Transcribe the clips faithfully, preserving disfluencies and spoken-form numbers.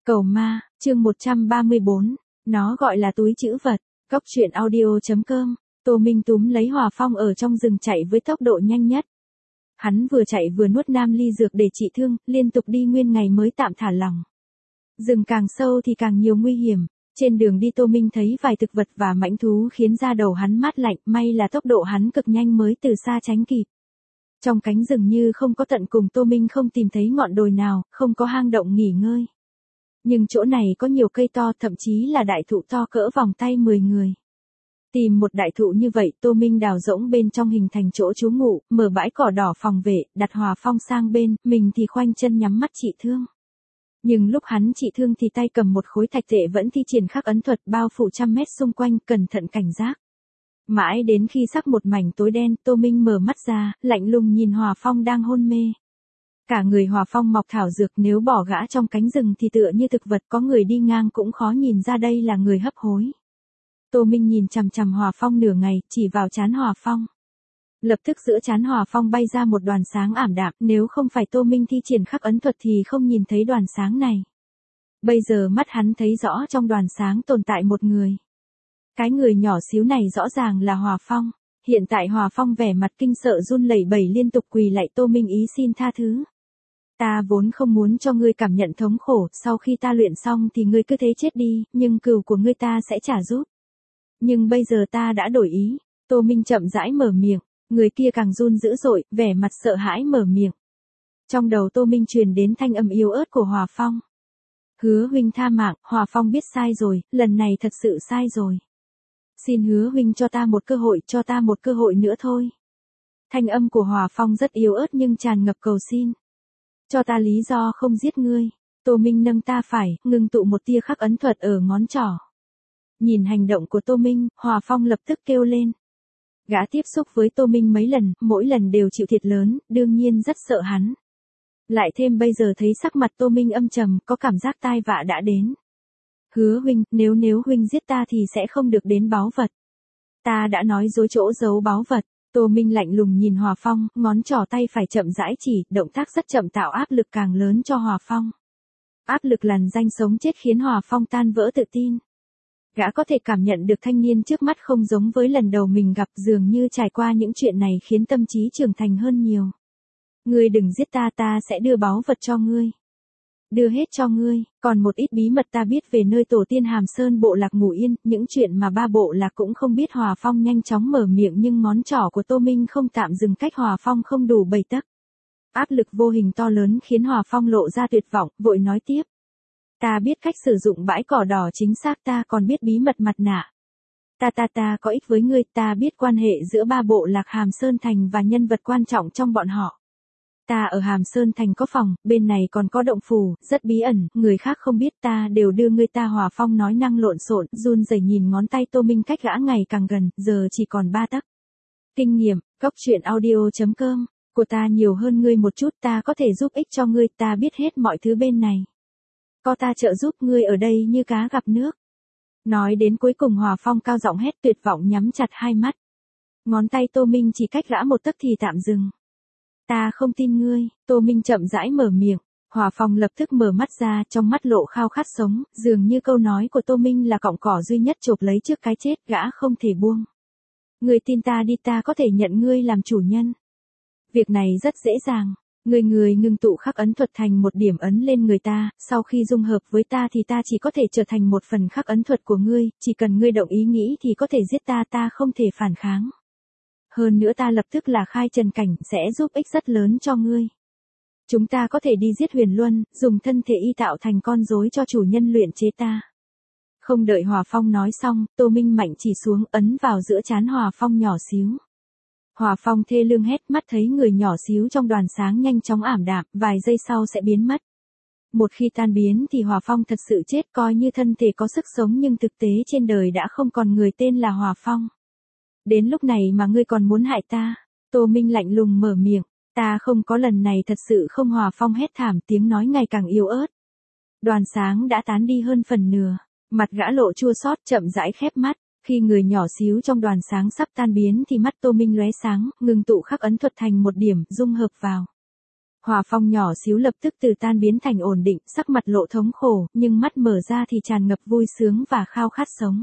Cầu ma, chương một trăm ba mươi bốn, nó gọi là túi trữ vật, Cóc truyện audio chấm com, Tô Minh túm lấy Hòa Phong ở trong rừng chạy với tốc độ nhanh nhất. Hắn vừa chạy vừa nuốt nam ly dược để trị thương, liên tục đi nguyên ngày mới tạm thả lỏng. Rừng càng sâu thì càng nhiều nguy hiểm, trên đường đi Tô Minh thấy vài thực vật và mãnh thú khiến da đầu hắn mát lạnh, may là tốc độ hắn cực nhanh mới từ xa tránh kịp. Trong cánh rừng như không có tận cùng, Tô Minh không tìm thấy ngọn đồi nào, không có hang động nghỉ ngơi. Nhưng chỗ này có nhiều cây to, thậm chí là đại thụ to cỡ vòng tay mười người. Tìm một đại thụ như vậy, Tô Minh đào rỗng bên trong hình thành chỗ trú ngụ, mở bãi cỏ đỏ phòng vệ, đặt Hòa Phong sang bên, mình thì khoanh chân nhắm mắt trị thương. Nhưng lúc hắn trị thương thì tay cầm một khối thạch tệ vẫn thi triển khắc ấn thuật bao phủ trăm mét xung quanh, cẩn thận cảnh giác. Mãi đến khi sắc một mảnh tối đen, Tô Minh mở mắt ra, lạnh lùng nhìn Hòa Phong đang hôn mê. Cả người Hòa Phong mọc thảo dược, nếu bỏ gã trong cánh rừng thì tựa như thực vật, có người đi ngang cũng khó nhìn ra đây là người hấp hối. Tô Minh nhìn chằm chằm Hòa Phong nửa ngày, chỉ vào trán Hòa Phong. Lập tức giữa trán Hòa Phong bay ra một đoàn sáng ảm đạm, nếu không phải Tô Minh thi triển khắc ấn thuật thì không nhìn thấy đoàn sáng này. Bây giờ mắt hắn thấy rõ trong đoàn sáng tồn tại một người. Cái người nhỏ xíu này rõ ràng là Hòa Phong. Hiện tại Hòa Phong vẻ mặt kinh sợ run lẩy bẩy liên tục quỳ lạy Tô Minh ý xin tha thứ. Ta vốn không muốn cho ngươi cảm nhận thống khổ, sau khi ta luyện xong thì ngươi cứ thế chết đi, nhưng cừu của ngươi ta sẽ trả giúp. Nhưng bây giờ ta đã đổi ý. Tô Minh chậm rãi mở miệng, người kia càng run dữ dội, vẻ mặt sợ hãi mở miệng. Trong đầu Tô Minh truyền đến thanh âm yếu ớt của Hòa Phong. Hứa huynh tha mạng, Hòa Phong biết sai rồi, lần này thật sự sai rồi. Xin hứa huynh cho ta một cơ hội, cho ta một cơ hội nữa thôi. Thanh âm của Hòa Phong rất yếu ớt nhưng tràn ngập cầu xin. Cho ta lý do không giết ngươi. Tô Minh nâng ta phải, ngưng tụ một tia khắc ấn thuật ở ngón trỏ. Nhìn hành động của Tô Minh, Hòa Phong lập tức kêu lên. Gã tiếp xúc với Tô Minh mấy lần, mỗi lần đều chịu thiệt lớn, đương nhiên rất sợ hắn. Lại thêm bây giờ thấy sắc mặt Tô Minh âm trầm, có cảm giác tai vạ đã đến. Hứa huynh, nếu nếu huynh giết ta thì sẽ không được đến báu vật. Ta đã nói dối chỗ giấu báu vật. Tô Minh lạnh lùng nhìn Hòa Phong, ngón trỏ tay phải chậm rãi chỉ, động tác rất chậm tạo áp lực càng lớn cho Hòa Phong. Áp lực lằn ranh sống chết khiến Hòa Phong tan vỡ tự tin. Gã có thể cảm nhận được thanh niên trước mắt không giống với lần đầu mình gặp, dường như trải qua những chuyện này khiến tâm trí trưởng thành hơn nhiều. Ngươi đừng giết ta, ta sẽ đưa báu vật cho ngươi. Đưa hết cho ngươi, còn một ít bí mật ta biết về nơi tổ tiên Hàm Sơn bộ lạc ngủ yên, những chuyện mà ba bộ lạc cũng không biết. Hòa Phong nhanh chóng mở miệng nhưng ngón trỏ của Tô Minh không tạm dừng, cách Hòa Phong không đủ bảy tấc. Áp lực vô hình to lớn khiến Hòa Phong lộ ra tuyệt vọng, vội nói tiếp. Ta biết cách sử dụng bãi cỏ đỏ chính xác, ta còn biết bí mật mặt nạ. Ta ta ta có ích với ngươi, ta biết quan hệ giữa ba bộ lạc Hàm Sơn Thành và nhân vật quan trọng trong bọn họ. Ta ở Hàm Sơn Thành có phòng, bên này còn có động phủ, rất bí ẩn, người khác không biết, ta đều đưa ngươi. Ta Hòa Phong nói năng lộn xộn, run rẩy nhìn ngón tay Tô Minh cách gã ngày càng gần, giờ chỉ còn ba tấc. Kinh nghiệm, Cóc truyện audio chấm com, của ta nhiều hơn ngươi một chút, ta có thể giúp ích cho ngươi, ta biết hết mọi thứ bên này. Có ta trợ giúp ngươi ở đây như cá gặp nước. Nói đến cuối cùng Hòa Phong cao giọng hét, tuyệt vọng nhắm chặt hai mắt. Ngón tay Tô Minh chỉ cách gã một tấc thì tạm dừng. Ta không tin ngươi. Tô Minh chậm rãi mở miệng. Hòa Phong lập tức mở mắt ra, trong mắt lộ khao khát sống, dường như câu nói của Tô Minh là cọng cỏ duy nhất chộp lấy trước cái chết, gã không thể buông. Ngươi tin ta đi, ta có thể nhận ngươi làm chủ nhân. Việc này rất dễ dàng. Người người ngưng tụ khắc ấn thuật thành một điểm ấn lên người ta, sau khi dung hợp với ta thì ta chỉ có thể trở thành một phần khắc ấn thuật của ngươi, chỉ cần ngươi động ý nghĩ thì có thể giết ta, ta không thể phản kháng. Hơn nữa ta lập tức là khai trần cảnh, sẽ giúp ích rất lớn cho ngươi. Chúng ta có thể đi giết Huyền Luân, dùng thân thể y tạo thành con rối cho chủ nhân luyện chế ta. Không đợi Hòa Phong nói xong, Tô Minh mạnh chỉ xuống, ấn vào giữa trán Hòa Phong nhỏ xíu. Hòa Phong thê lương hét, mắt thấy người nhỏ xíu trong đoàn sáng nhanh chóng ảm đạm, vài giây sau sẽ biến mất. Một khi tan biến thì Hòa Phong thật sự chết, coi như thân thể có sức sống nhưng thực tế trên đời đã không còn người tên là Hòa Phong. Đến lúc này mà ngươi còn muốn hại ta. Tô Minh lạnh lùng mở miệng, ta không có, lần này thật sự không. Hòa Phong hét thảm, tiếng nói ngày càng yếu ớt. Đoàn sáng đã tán đi hơn phần nửa, mặt gã lộ chua xót, chậm rãi khép mắt. Khi người nhỏ xíu trong đoàn sáng sắp tan biến thì mắt Tô Minh lóe sáng, ngừng tụ khắc ấn thuật thành một điểm, dung hợp vào. Hòa Phong nhỏ xíu lập tức từ tan biến thành ổn định, sắc mặt lộ thống khổ, nhưng mắt mở ra thì tràn ngập vui sướng và khao khát sống.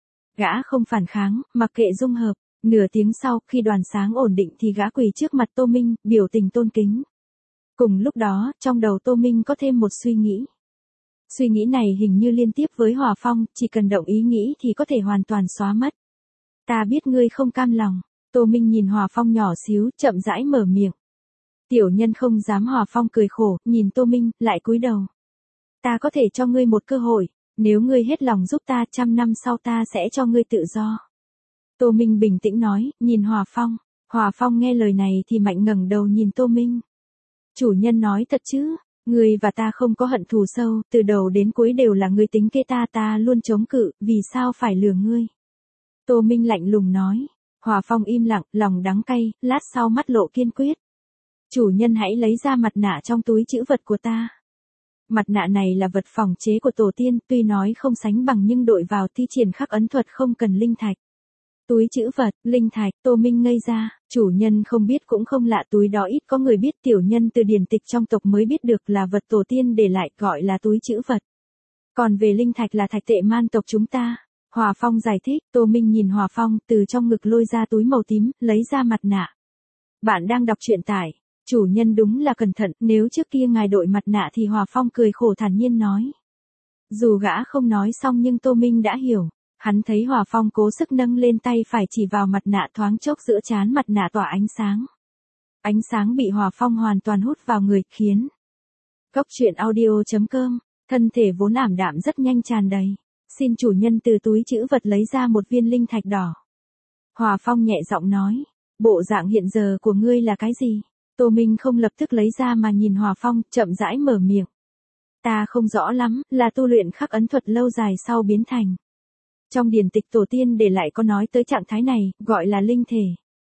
Gã không phản kháng, mặc kệ dung hợp. Nửa tiếng sau, khi đoàn sáng ổn định thì gã quỳ trước mặt Tô Minh, biểu tình tôn kính. Cùng lúc đó, trong đầu Tô Minh có thêm một suy nghĩ. Suy nghĩ này hình như liên tiếp với Hòa Phong, chỉ cần động ý nghĩ thì có thể hoàn toàn xóa mất. Ta biết ngươi không cam lòng. Tô Minh nhìn Hòa Phong nhỏ xíu, chậm rãi mở miệng. Tiểu nhân không dám. Hòa Phong cười khổ, nhìn Tô Minh, lại cúi đầu. Ta có thể cho ngươi một cơ hội, nếu ngươi hết lòng giúp ta, trăm năm sau ta sẽ cho ngươi tự do. Tô Minh bình tĩnh nói, nhìn Hòa Phong. Hòa Phong nghe lời này thì mạnh ngẩng đầu nhìn Tô Minh. Chủ nhân nói thật chứ, ngươi và ta không có hận thù sâu, từ đầu đến cuối đều là ngươi tính kế ta, ta luôn chống cự, vì sao phải lừa ngươi? Tô Minh lạnh lùng nói. Hòa Phong im lặng, lòng đắng cay, lát sau mắt lộ kiên quyết. Chủ nhân hãy lấy ra mặt nạ trong túi trữ vật của ta. Mặt nạ này là vật phòng chế của tổ tiên, tuy nói không sánh bằng nhưng đội vào thi triển khắc ấn thuật không cần linh thạch. Túi trữ vật, linh thạch, Tô Minh ngây ra, chủ nhân không biết cũng không lạ, túi đó ít có người biết, tiểu nhân từ điển tịch trong tộc mới biết được là vật tổ tiên để lại, gọi là túi trữ vật. Còn về linh thạch là thạch tệ man tộc chúng ta. Hòa Phong giải thích. Tô Minh nhìn Hòa Phong, từ trong ngực lôi ra túi màu tím, lấy ra mặt nạ. Bạn đang đọc truyện tải. Chủ nhân đúng là cẩn thận, nếu trước kia ngài đội mặt nạ thì Hòa Phong cười khổ thản nhiên nói. Dù gã không nói xong nhưng Tô Minh đã hiểu. Hắn thấy Hòa Phong cố sức nâng lên tay phải chỉ vào mặt nạ, thoáng chốc giữa trán mặt nạ tỏa ánh sáng. Ánh sáng bị Hòa Phong hoàn toàn hút vào người, khiến Cốc truyện audio chấm com, thân thể vốn ảm đạm rất nhanh tràn đầy. Xin chủ nhân từ túi trữ vật lấy ra một viên linh thạch đỏ. Hòa Phong nhẹ giọng nói, bộ dạng hiện giờ của ngươi là cái gì? Tô Minh không lập tức lấy ra mà nhìn Hòa Phong, chậm rãi mở miệng. Ta không rõ lắm, là tu luyện khắc ấn thuật lâu dài sau biến thành. Trong điển tịch tổ tiên để lại có nói tới trạng thái này, gọi là linh thể.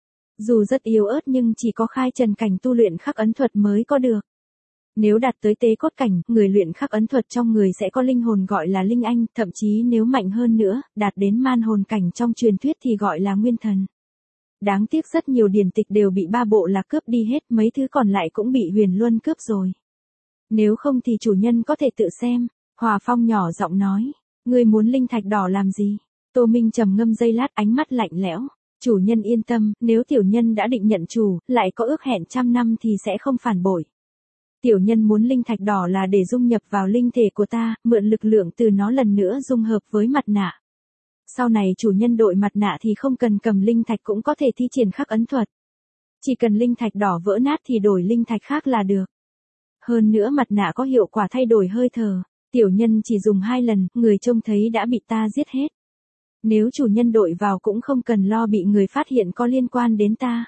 Dù rất yếu ớt nhưng chỉ có khai trần cảnh tu luyện khắc ấn thuật mới có được. Nếu đạt tới tế cốt cảnh, người luyện khắc ấn thuật trong người sẽ có linh hồn gọi là linh anh, thậm chí nếu mạnh hơn nữa, đạt đến man hồn cảnh trong truyền thuyết thì gọi là nguyên thần. Đáng tiếc rất nhiều điển tịch đều bị ba bộ lạc cướp đi hết, mấy thứ còn lại cũng bị Huyền Luân cướp rồi. Nếu không thì chủ nhân có thể tự xem. Hòa Phong nhỏ giọng nói, ngươi muốn linh thạch đỏ làm gì? Tô Minh trầm ngâm giây lát, ánh mắt lạnh lẽo. Chủ nhân yên tâm, nếu tiểu nhân đã định nhận chủ, lại có ước hẹn trăm năm thì sẽ không phản bội. Tiểu nhân muốn linh thạch đỏ là để dung nhập vào linh thể của ta, mượn lực lượng từ nó lần nữa dung hợp với mặt nạ. Sau này chủ nhân đội mặt nạ thì không cần cầm linh thạch cũng có thể thi triển khắc ấn thuật. Chỉ cần linh thạch đỏ vỡ nát thì đổi linh thạch khác là được. Hơn nữa mặt nạ có hiệu quả thay đổi hơi thở. Tiểu nhân chỉ dùng hai lần, người trông thấy đã bị ta giết hết. Nếu chủ nhân đội vào cũng không cần lo bị người phát hiện có liên quan đến ta.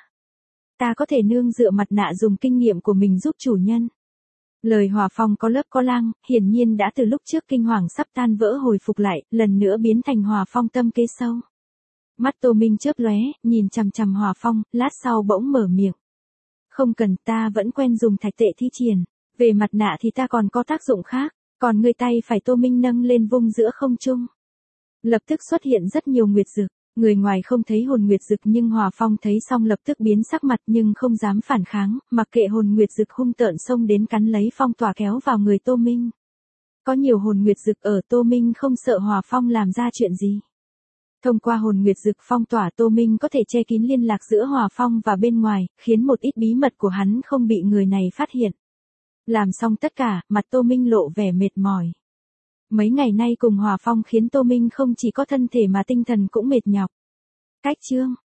Ta có thể nương dựa mặt nạ dùng kinh nghiệm của mình giúp chủ nhân. Lời Hòa Phong có lớp có lang, hiển nhiên đã từ lúc trước kinh hoàng sắp tan vỡ hồi phục lại, lần nữa biến thành Hòa Phong tâm kế sâu. Mắt Tô Minh chớp lóe, nhìn chằm chằm Hòa Phong, lát sau bỗng mở miệng. Không cần, ta vẫn quen dùng thạch tệ thi triển, về mặt nạ thì ta còn có tác dụng khác, còn người tay phải Tô Minh nâng lên vung giữa không trung. Lập tức xuất hiện rất nhiều nguyệt dực. Người ngoài không thấy hồn nguyệt dực nhưng Hòa Phong thấy xong lập tức biến sắc mặt nhưng không dám phản kháng, mặc kệ hồn nguyệt dực hung tợn xông đến cắn lấy phong tỏa kéo vào người Tô Minh. Có nhiều hồn nguyệt dực ở, Tô Minh không sợ Hòa Phong làm ra chuyện gì. Thông qua hồn nguyệt dực phong tỏa, Tô Minh có thể che kín liên lạc giữa Hòa Phong và bên ngoài, khiến một ít bí mật của hắn không bị người này phát hiện. Làm xong tất cả, mặt Tô Minh lộ vẻ mệt mỏi. Mấy ngày nay cùng Hòa Phong khiến Tô Minh không chỉ có thân thể mà tinh thần cũng mệt nhọc. Cách chương